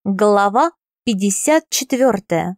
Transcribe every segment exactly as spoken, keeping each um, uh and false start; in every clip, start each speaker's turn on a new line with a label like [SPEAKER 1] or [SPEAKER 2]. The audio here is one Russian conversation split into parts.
[SPEAKER 1] Глава пятьдесят четвёртая.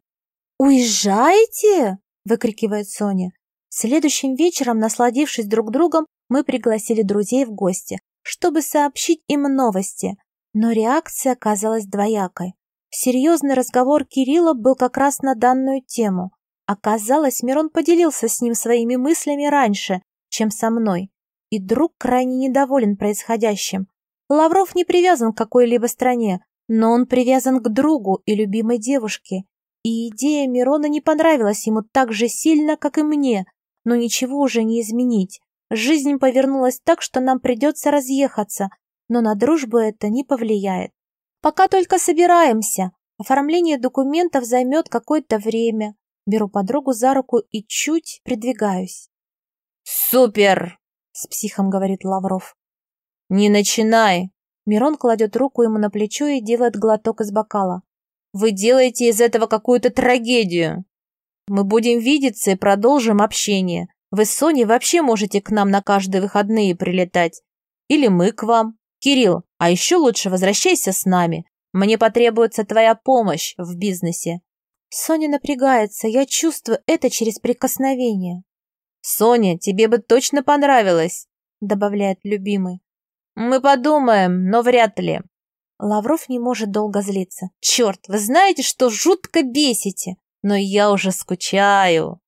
[SPEAKER 1] «Уезжаете?» – выкрикивает Соня. Следующим вечером, насладившись друг другом, мы пригласили друзей в гости, чтобы сообщить им новости. Но реакция оказалась двоякой. Серьезный разговор Кирилла был как раз на данную тему. Оказалось, Мирон поделился с ним своими мыслями раньше, чем со мной. И друг крайне недоволен происходящим. Лавров не привязан к какой-либо стране, но он привязан к другу и любимой девушке. И идея Мирона не понравилась ему так же сильно, как и мне, но ничего уже не изменить. Жизнь повернулась так, что нам придется разъехаться, но на дружбу это не повлияет. Пока только собираемся. Оформление документов займет какое-то время. Беру подругу за руку и чуть придвигаюсь.
[SPEAKER 2] «Супер!» —
[SPEAKER 1] с психом говорит Лавров.
[SPEAKER 2] «Не начинай!»
[SPEAKER 1] Мирон кладет руку ему на плечо и делает глоток из бокала.
[SPEAKER 2] «Вы делаете из этого какую-то трагедию. Мы будем видеться и продолжим общение. Вы с Соней вообще можете к нам на каждые выходные прилетать. Или мы к вам. Кирилл, а еще лучше возвращайся с нами. Мне потребуется твоя помощь в бизнесе».
[SPEAKER 1] Соня напрягается, я чувствую это через прикосновение.
[SPEAKER 2] «Соня, тебе бы точно понравилось»,
[SPEAKER 1] — добавляет любимый.
[SPEAKER 2] «Мы подумаем, но вряд ли».
[SPEAKER 1] Лавров не может долго злиться.
[SPEAKER 2] «Черт, вы знаете, что жутко бесите? Но я уже скучаю».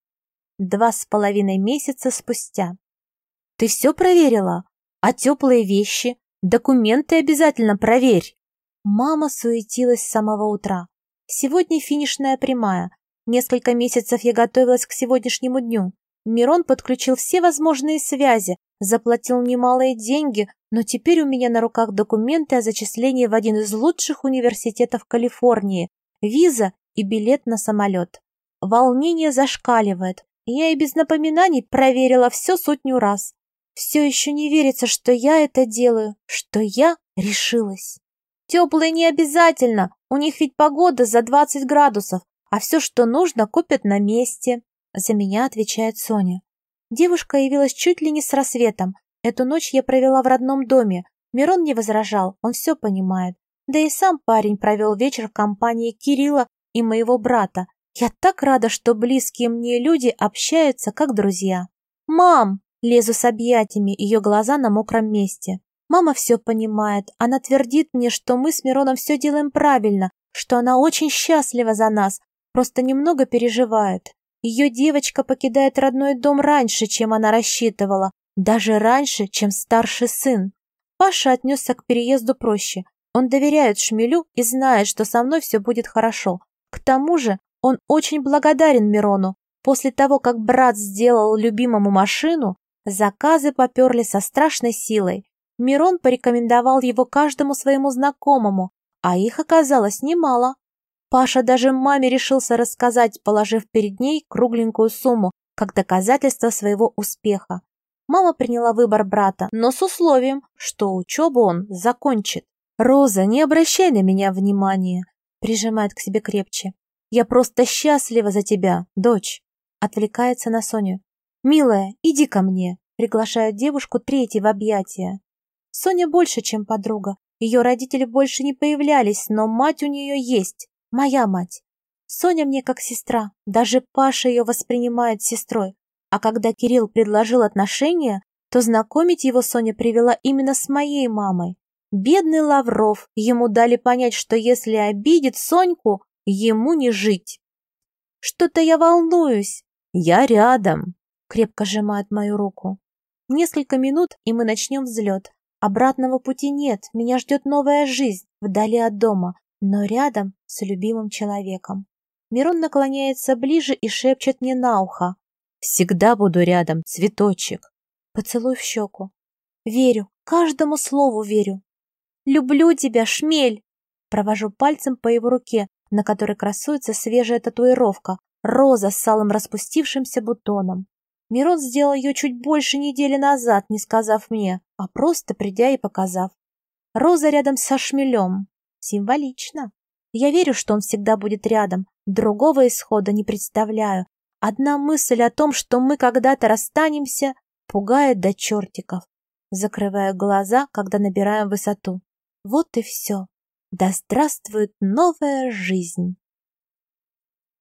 [SPEAKER 1] Два с половиной месяца спустя. «Ты все проверила? А теплые вещи? Документы обязательно проверь». Мама суетилась с самого утра. Сегодня финишная прямая. Несколько месяцев я готовилась к сегодняшнему дню. Мирон подключил все возможные связи, заплатил немалые деньги, но теперь у меня на руках документы о зачислении в один из лучших университетов Калифорнии, виза и билет на самолет. Волнение зашкаливает. Я и без напоминаний проверила все сотню раз. Все еще не верится, что я это делаю, что я решилась. Теплые не обязательно, у них ведь погода за двадцать градусов, а все, что нужно, купят на месте. За меня отвечает Соня. Девушка явилась чуть ли не с рассветом. Эту ночь я провела в родном доме. Мирон не возражал, он все понимает. Да и сам парень провел вечер в компании Кирилла и моего брата. Я так рада, что близкие мне люди общаются как друзья. «Мам!» — лезу с объятиями, ее глаза на мокром месте. Мама все понимает, она твердит мне, что мы с Мироном все делаем правильно, что она очень счастлива за нас, просто немного переживает. Ее девочка покидает родной дом раньше, чем она рассчитывала, даже раньше, чем старший сын. Паша отнесся к переезду проще. Он доверяет Шмелю и знает, что со мной все будет хорошо. К тому же он очень благодарен Мирону. После того, как брат сделал любимому машину, заказы поперли со страшной силой. Мирон порекомендовал его каждому своему знакомому, а их оказалось немало. Паша даже маме решился рассказать, положив перед ней кругленькую сумму, как доказательство своего успеха. Мама приняла выбор брата, но с условием, что учебу он закончит. «Роза, не обращай на меня внимания», — прижимает к себе крепче. «Я просто счастлива за тебя, дочь», — отвлекается на Соню. «Милая, иди ко мне», — приглашает девушку третий в объятия. Соня больше, чем подруга. Ее родители больше не появлялись, но мать у нее есть. Моя мать. Соня мне как сестра, даже Паша ее воспринимает сестрой. А когда Кирилл предложил отношения, то знакомить его Соня привела именно с моей мамой. Бедный Лавров, ему дали понять, что если обидит Соньку, ему не жить. Что-то я волнуюсь. Я рядом, крепко сжимает мою руку. Несколько минут, и мы начнем взлет. Обратного пути нет, меня ждет новая жизнь, вдали от дома, но рядом с любимым человеком. Мирон наклоняется ближе и шепчет мне на ухо. «Всегда буду рядом, цветочек». Поцелуй в щеку. Верю, каждому слову верю. «Люблю тебя, Шмель!» Провожу пальцем по его руке, на которой красуется свежая татуировка, роза с алым распустившимся бутоном. Мирон сделал ее чуть больше недели назад, не сказав мне, а просто придя и показав. Роза рядом со Шмелем. Символично. Я верю, что он всегда будет рядом. Другого исхода не представляю. Одна мысль о том, что мы когда-то расстанемся, пугает до чертиков. Закрываю глаза, когда набираем высоту. Вот и все. Да здравствует новая жизнь!